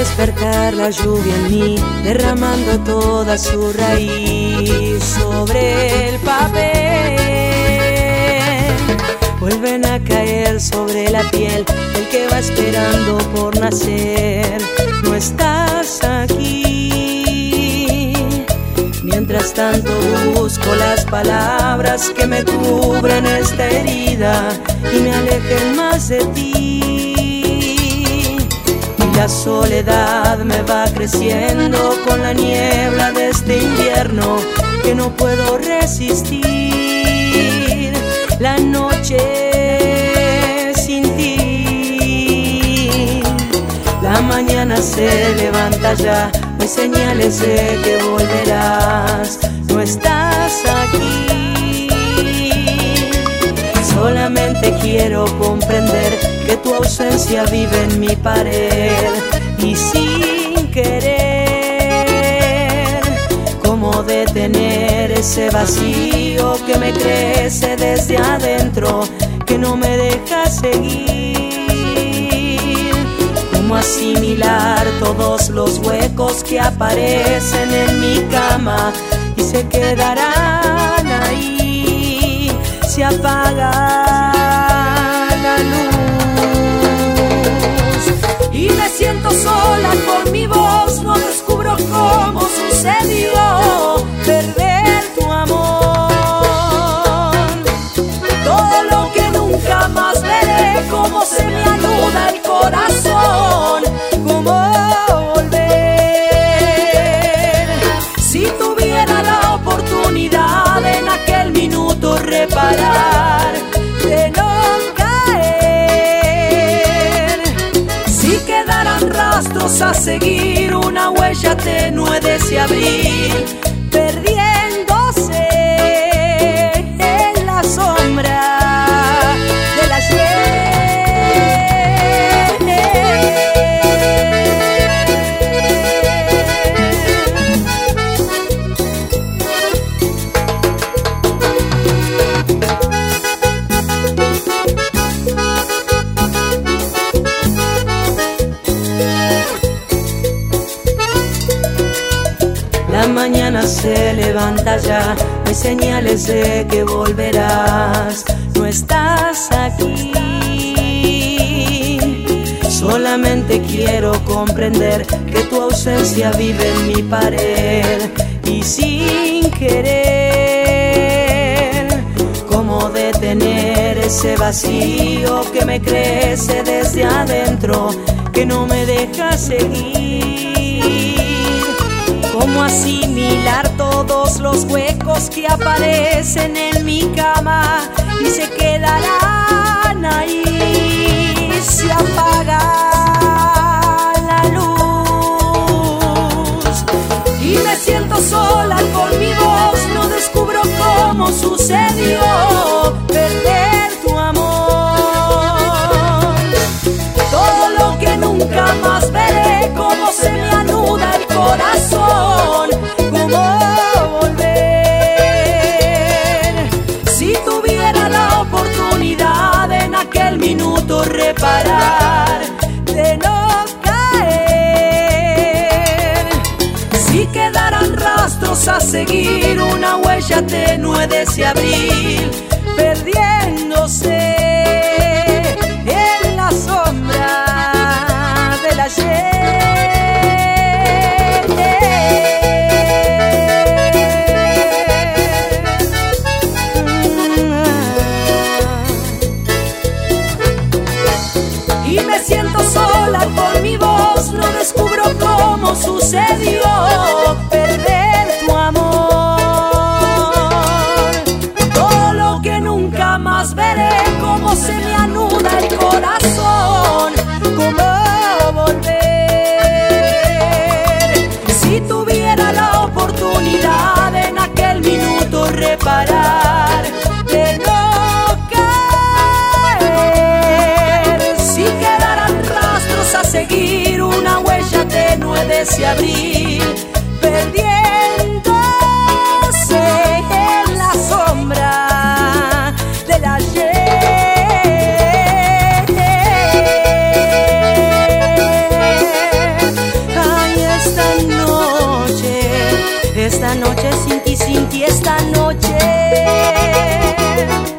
despertar la lluvia en mí, derramando toda su raíz sobre el papel. Vuelven a caer sobre la piel el que va esperando por nacer. No estás aquí. Mientras tanto busco las palabras que me cubren esta herida y me alejen más de ti. Y la soledad me va creciendo con la niebla de este invierno que no puedo resistir. La noche sin ti. La mañana se levanta ya, no hay señales de que volverás. No estás aquí. Solamente quiero comprender que tu ausencia vive en mi pared. Y sin querer, ¿cómo detener ese vacío que me crece desde adentro, que no me deja seguir? ¿Cómo asimilar todos los huecos que aparecen en mi cama y se quedarán ahí? Se apaga la luz y me siento sola con mi voz. No descubro cómo sucedió perder tu amor. Todo lo que nunca más veré, cómo se me anuda el corazón. Cómo volver. Si tuviera la oportunidad en aquel minuto reparar, de no caer. Si quedaran rastros a seguir, una huella tenue de ese abril, perdiéndose en la sombra del ayer. La mañana se levanta ya, no hay señales de que volverás. No estás aquí. Solamente quiero comprender que tu ausencia vive en mi pared. Y sin querer, ¿cómo detener ese vacío que me crece desde adentro, que no me deja seguir? ¿Cómo asimilar todos los huecos que aparecen en mi cama y se quedarán ahí? Se apaga la luz y me siento sola con mi voz. No descubro cómo sucedió perder tu amor. Todo lo que nunca más veré, cómo se me anuda el corazón. ¿Cómo volver? Si tuviera la oportunidad en aquel minuto reparar, de no caer. Si quedaran rastros a seguir, una huella tenue de ese abril, perdiéndose en la sombra del ayer. Y me siento sola con mi voz, no descubro cómo sucedió perder tu amor. Todo lo que nunca más veré, cómo se me anuda el corazón. Cómo volver. Si tuviera la oportunidad en aquel minuto reparar, de no caer. Si quedaran rastros a seguir, una huella tenue de ese abril, perdiéndose en la sombra del ayer. esta noche, sin ti esta noche.